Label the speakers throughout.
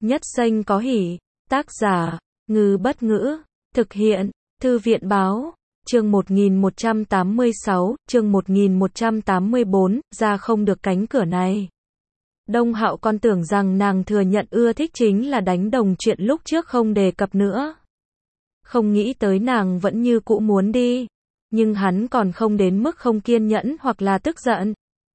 Speaker 1: Nhất Xanh có hỉ. Tác giả, Ngư Bất Ngữ. Thực hiện, Thư viện Báo. Chương 1186, chương 1184, ra không được cánh cửa này. Đông Hạo còn tưởng rằng nàng thừa nhận ưa thích chính là đánh đồng chuyện lúc trước không đề cập nữa. Không nghĩ tới nàng vẫn như cũ muốn đi. Nhưng hắn còn không đến mức không kiên nhẫn hoặc là tức giận.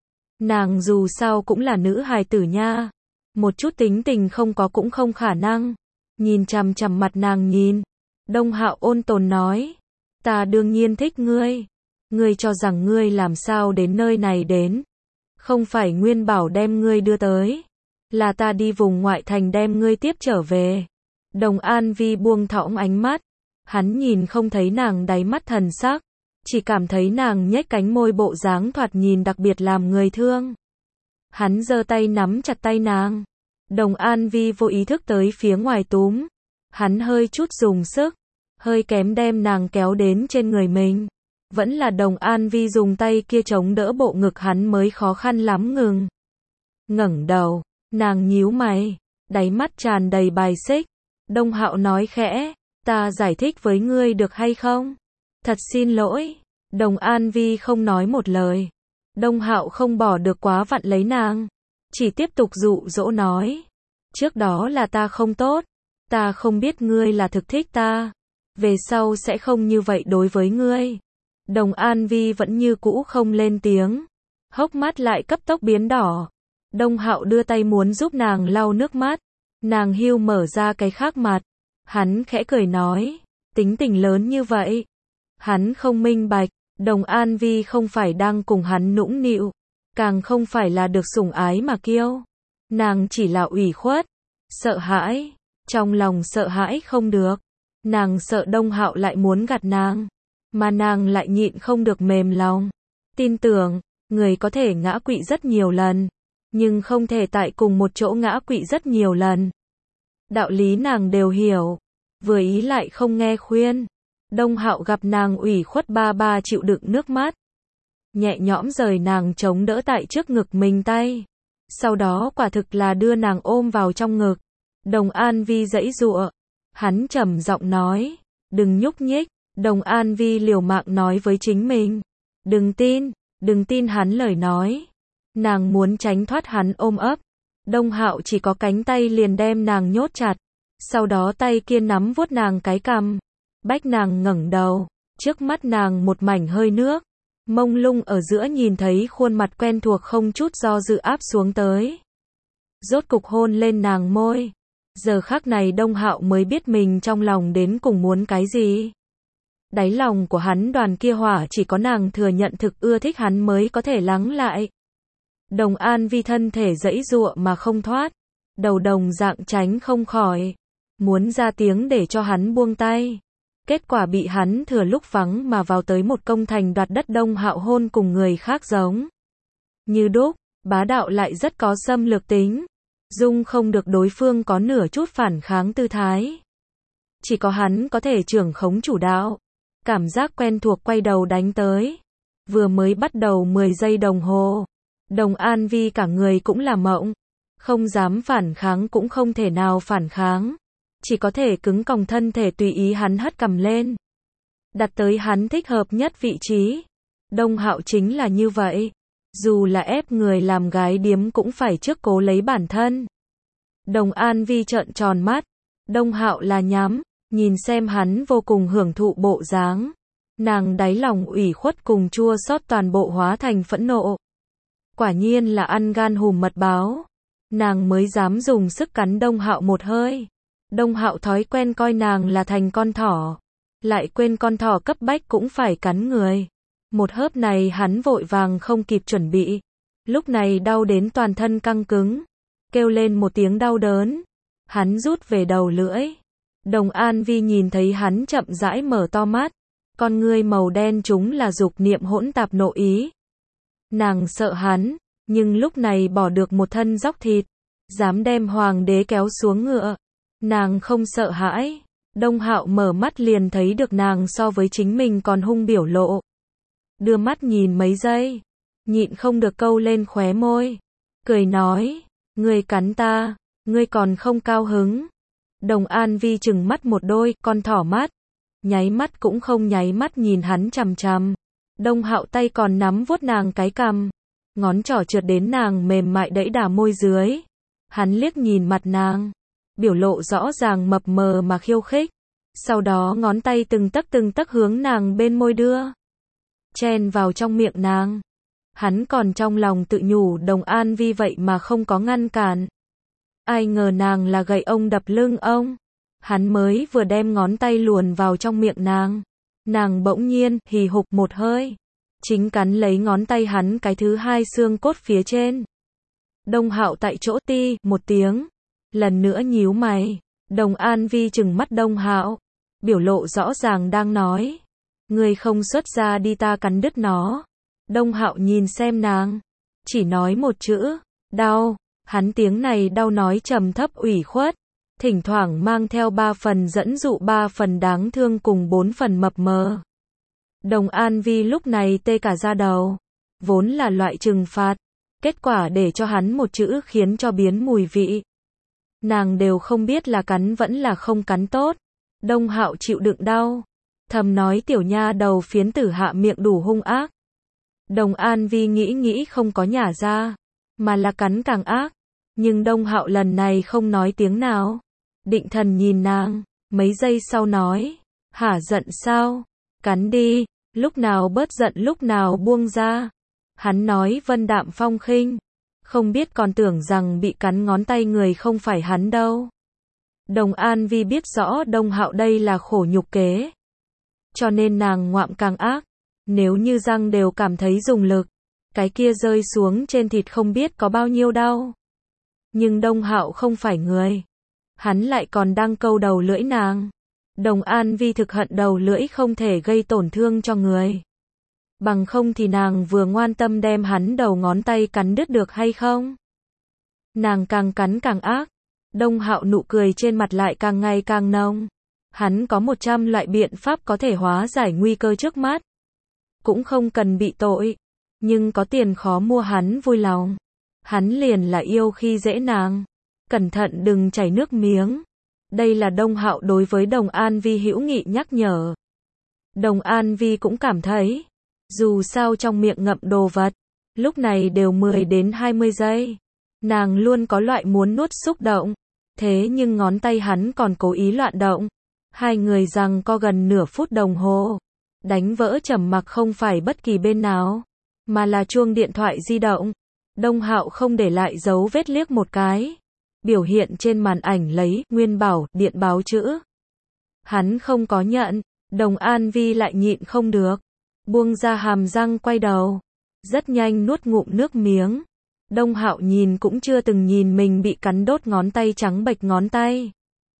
Speaker 1: Nàng dù sao cũng là nữ hài tử nha. Một chút tính tình không có cũng không khả năng. Nhìn chằm chằm mặt nàng nhìn. Đông Hạo ôn tồn nói. Ta đương nhiên thích ngươi. Ngươi cho rằng ngươi làm sao đến nơi này đến. Không phải Nguyên Bảo đem ngươi đưa tới. Là ta đi vùng ngoại thành đem ngươi tiếp trở về. Đồng An Vi buông thõng ánh mắt. Hắn nhìn không thấy nàng đáy mắt thần sắc. Chỉ cảm thấy nàng nhếch cánh môi bộ dáng thoạt nhìn đặc biệt làm người thương. Hắn giơ tay nắm chặt tay nàng. Đồng An Vi vô ý thức tới phía ngoài túm. Hắn hơi chút dùng sức. Hơi kém đem nàng kéo đến trên người mình. Vẫn là Đồng An Vi dùng tay kia chống đỡ bộ ngực hắn mới khó khăn lắm ngừng. Ngẩng đầu, nàng nhíu mày, đáy mắt tràn đầy bài xích. Đông Hạo nói khẽ, ta giải thích với ngươi được hay không? Thật xin lỗi. Đồng An Vi không nói một lời. Đông Hạo không bỏ được quá vặn lấy nàng. Chỉ tiếp tục dụ dỗ nói. Trước đó là ta không tốt. Ta không biết ngươi là thực thích ta. Về sau sẽ không như vậy đối với ngươi. Đồng An Vi vẫn như cũ không lên tiếng. Hốc mắt lại cấp tốc biến đỏ. Đông Hạo đưa tay muốn giúp nàng lau nước mắt. Nàng hiu mở ra cái khác mặt. Hắn khẽ cười nói. Tính tình lớn như vậy. Hắn không minh bạch. Đồng An Vi không phải đang cùng hắn nũng nịu. Càng không phải là được sủng ái mà kiêu. Nàng chỉ là ủy khuất. Sợ hãi. Trong lòng sợ hãi không được. Nàng sợ Đông Hạo lại muốn gạt nàng. Mà nàng lại nhịn không được mềm lòng. Tin tưởng, người có thể ngã quỵ rất nhiều lần. Nhưng không thể tại cùng một chỗ ngã quỵ rất nhiều lần. Đạo lý nàng đều hiểu. Vừa ý lại không nghe khuyên. Đông Hạo gặp nàng ủy khuất ba chịu đựng nước mắt. Nhẹ nhõm rời nàng chống đỡ tại trước ngực mình tay. Sau đó quả thực là đưa nàng ôm vào trong ngực. Đồng An Vi giãy giụa. Hắn trầm giọng nói. Đừng nhúc nhích. Đồng An Vi liều mạng nói với chính mình. Đừng tin hắn lời nói. Nàng muốn tránh thoát hắn ôm ấp. Đông Hạo chỉ có cánh tay liền đem nàng nhốt chặt. Sau đó tay kia nắm vuốt nàng cái cằm. Bách nàng ngẩng đầu. Trước mắt nàng một mảnh hơi nước. Mông lung ở giữa nhìn thấy khuôn mặt quen thuộc không chút do dự áp xuống tới. Rốt cục hôn lên nàng môi. Giờ khắc này Đông Hạo mới biết mình trong lòng đến cùng muốn cái gì. Đáy lòng của hắn đoàn kia hỏa chỉ có nàng thừa nhận thực ưa thích hắn mới có thể lắng lại. Đồng An Vi thân thể giãy giụa mà không thoát. Đầu đồng dạng tránh không khỏi. Muốn ra tiếng để cho hắn buông tay. Kết quả bị hắn thừa lúc vắng mà vào tới một công thành đoạt đất. Đông Hạo hôn cùng người khác giống như đúc, bá đạo lại rất có xâm lược tính. Dung không được đối phương có nửa chút phản kháng tư thái. Chỉ có hắn có thể trưởng khống chủ đạo. Cảm giác quen thuộc quay đầu đánh tới. Vừa mới bắt đầu 10 giây đồng hồ. Đồng An Vi cả người cũng là mộng. Không dám phản kháng cũng không thể nào phản kháng. Chỉ có thể cứng còng thân thể tùy ý hắn hất cầm lên. Đặt tới hắn thích hợp nhất vị trí. Đông Hạo chính là như vậy. Dù là ép người làm gái điếm cũng phải trước cố lấy bản thân. Đồng An Vi trợn tròn mắt. Đông Hạo là nhắm. Nhìn xem hắn vô cùng hưởng thụ bộ dáng. Nàng đáy lòng ủy khuất cùng chua xót toàn bộ hóa thành phẫn nộ. Quả nhiên là ăn gan hùm mật báo. Nàng mới dám dùng sức cắn Đông Hạo một hơi. Đông Hạo thói quen coi nàng là thành con thỏ. Lại quên con thỏ cấp bách cũng phải cắn người. Một hớp này hắn vội vàng không kịp chuẩn bị. Lúc này đau đến toàn thân căng cứng. Kêu lên một tiếng đau đớn. Hắn rút về đầu lưỡi. Đồng An Vi nhìn thấy hắn chậm rãi mở to mắt. Con ngươi màu đen chúng là dục niệm hỗn tạp nội ý. Nàng sợ hắn, nhưng lúc này bỏ được một thân dóc thịt. Dám đem hoàng đế kéo xuống ngựa. Nàng không sợ hãi. Đông Hạo mở mắt liền thấy được nàng so với chính mình còn hung biểu lộ. Đưa mắt nhìn mấy giây. Nhịn không được câu lên khóe môi. Cười nói, ngươi cắn ta, Ngươi còn không cao hứng. Đồng An Vi trừng mắt một đôi, con thỏ mắt. Nháy mắt cũng không nháy mắt nhìn hắn chằm chằm. Đông Hạo tay còn nắm vuốt nàng cái cằm. Ngón trỏ trượt đến nàng mềm mại đẫy đà môi dưới. Hắn liếc nhìn mặt nàng. Biểu lộ rõ ràng mập mờ mà khiêu khích. Sau đó ngón tay từng tấc hướng nàng bên môi đưa. Chen vào trong miệng nàng. Hắn còn trong lòng tự nhủ Đồng An Vi vậy mà không có ngăn cản. Ai ngờ nàng là gậy ông đập lưng ông. Hắn mới vừa đem ngón tay luồn vào trong miệng nàng. Nàng bỗng nhiên, hì hục một hơi. Chính cắn lấy ngón tay hắn cái thứ hai xương cốt phía trên. Đông Hạo tại chỗ ti, một tiếng. Lần nữa nhíu mày. Đồng An Vi trừng mắt Đông Hạo. Biểu lộ rõ ràng đang nói. Ngươi không xuất ra đi ta cắn đứt nó. Đông Hạo nhìn xem nàng. Chỉ nói một chữ. Đau. Hắn tiếng này đau nói trầm thấp ủy khuất. Thỉnh thoảng mang theo 3 phần dẫn dụ 3 phần đáng thương cùng 4 phần mập mờ. Đồng An Vi lúc này tê cả da đầu. Vốn là loại trừng phạt. Kết quả để cho hắn một chữ khiến cho biến mùi vị. Nàng đều không biết là cắn vẫn là không cắn tốt. Đông Hạo chịu đựng đau. Thầm nói tiểu nha đầu phiến tử hạ miệng đủ hung ác. Đồng An Vi nghĩ không có nhả ra. Mà là cắn càng ác. Nhưng Đông Hạo lần này không nói tiếng nào. Định thần nhìn nàng. Mấy giây sau nói. Hả giận sao? Cắn đi. Lúc nào bớt giận lúc nào buông ra. Hắn nói vân đạm phong khinh. Không biết còn tưởng rằng bị cắn ngón tay người không phải hắn đâu. Đồng An Vi biết rõ Đông Hạo đây là khổ nhục kế. Cho nên nàng ngoạm càng ác. Nếu như răng đều cảm thấy dùng lực. Cái kia rơi xuống trên thịt không biết có bao nhiêu đau. Nhưng Đông Hạo không phải người. Hắn lại còn đang câu đầu lưỡi nàng. Đồng An Vi thực hận đầu lưỡi không thể gây tổn thương cho người. Bằng không thì nàng vừa ngoan tâm đem hắn đầu ngón tay cắn đứt được hay không? Nàng càng cắn càng ác. Đông Hạo nụ cười trên mặt lại càng ngày càng nồng. Hắn có 100 loại biện pháp có thể hóa giải nguy cơ trước mắt. Cũng không cần bị tội. Nhưng có tiền khó mua hắn vui lòng. Hắn liền là yêu khi dễ nàng. Cẩn thận đừng chảy nước miếng. Đây là Đông Hạo đối với Đồng An Vi hữu nghị nhắc nhở. Đồng An Vi cũng cảm thấy. Dù sao trong miệng ngậm đồ vật. Lúc này đều 10 đến 20 giây. Nàng luôn có loại muốn nuốt xúc động. Thế nhưng ngón tay hắn còn cố ý loạn động. Hai người giằng co gần nửa phút đồng hồ. Đánh vỡ trầm mặc không phải bất kỳ bên nào. Mà là chuông điện thoại di động. Đông Hạo không để lại dấu vết liếc một cái. Biểu hiện trên màn ảnh lấy Nguyên Bảo điện báo chữ. Hắn không có nhận. Đồng An Vi lại nhịn không được. Buông ra hàm răng quay đầu. Rất nhanh nuốt ngụm nước miếng. Đông Hạo nhìn cũng chưa từng nhìn mình bị cắn đốt ngón tay trắng bệch ngón tay.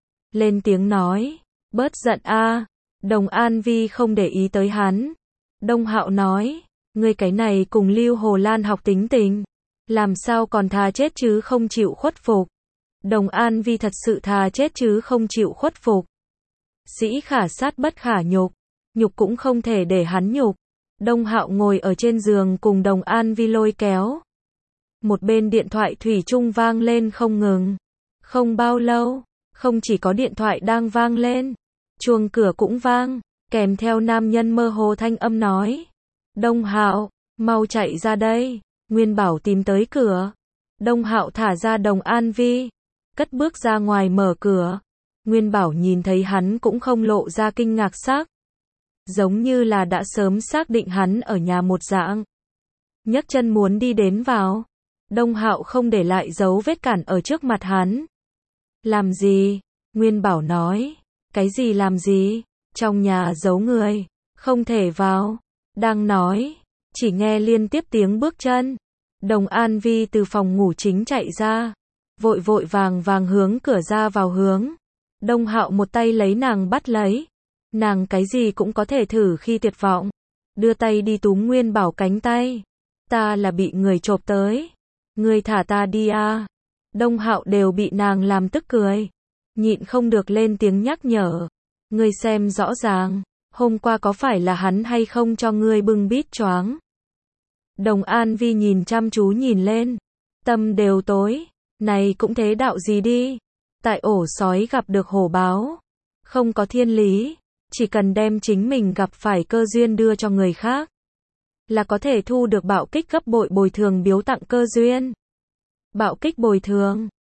Speaker 1: Lên tiếng nói. Bớt giận a. Đồng An Vi không để ý tới hắn. Đông Hạo nói. Ngươi cái này cùng Lưu Hồ Lan học tính tình. Làm sao còn thà chết chứ không chịu khuất phục. Đồng An Vi thật sự thà chết chứ không chịu khuất phục. Sĩ khả sát bất khả nhục. Nhục cũng không thể để hắn nhục. Đông Hạo ngồi ở trên giường cùng Đồng An Vi lôi kéo. Một bên điện thoại thủy chung vang lên không ngừng. Không bao lâu, không chỉ có điện thoại đang vang lên. Chuông cửa cũng vang, kèm theo nam nhân mơ hồ thanh âm nói. Đông Hạo, mau chạy ra đây. Nguyên Bảo tìm tới cửa. Đông Hạo thả ra Đồng An Vi. Cất bước ra ngoài mở cửa. Nguyên Bảo nhìn thấy hắn cũng không lộ ra kinh ngạc sắc. Giống như là đã sớm xác định hắn ở nhà một dạng. Nhấc chân muốn đi đến vào. Đông Hạo không để lại dấu vết cản ở trước mặt hắn. Làm gì? Nguyên Bảo nói. Cái gì làm gì? Trong nhà giấu người. Không thể vào. Đang nói. Chỉ nghe liên tiếp tiếng bước chân. Đồng An Vi từ phòng ngủ chính chạy ra. Vội vội vàng hướng cửa ra vào hướng. Đông Hạo một tay lấy nàng bắt lấy. Nàng cái gì cũng có thể thử khi tuyệt vọng. Đưa tay đi túm Nguyên Bảo cánh tay. Ta là bị người chộp tới. Ngươi thả ta đi a. Đông Hạo đều bị nàng làm tức cười. Nhịn không được lên tiếng nhắc nhở. Ngươi xem rõ ràng. Hôm qua có phải là hắn hay không cho ngươi bưng bít choáng. Đồng An Vi nhìn chăm chú nhìn lên. Tâm đều tối. Này cũng thế đạo gì đi. Tại ổ sói gặp được hổ báo. Không có thiên lý. Chỉ cần đem chính mình gặp phải cơ duyên đưa cho người khác. Là có thể thu được bạo kích gấp bội bồi thường biếu tặng cơ duyên. Bạo kích bồi thường.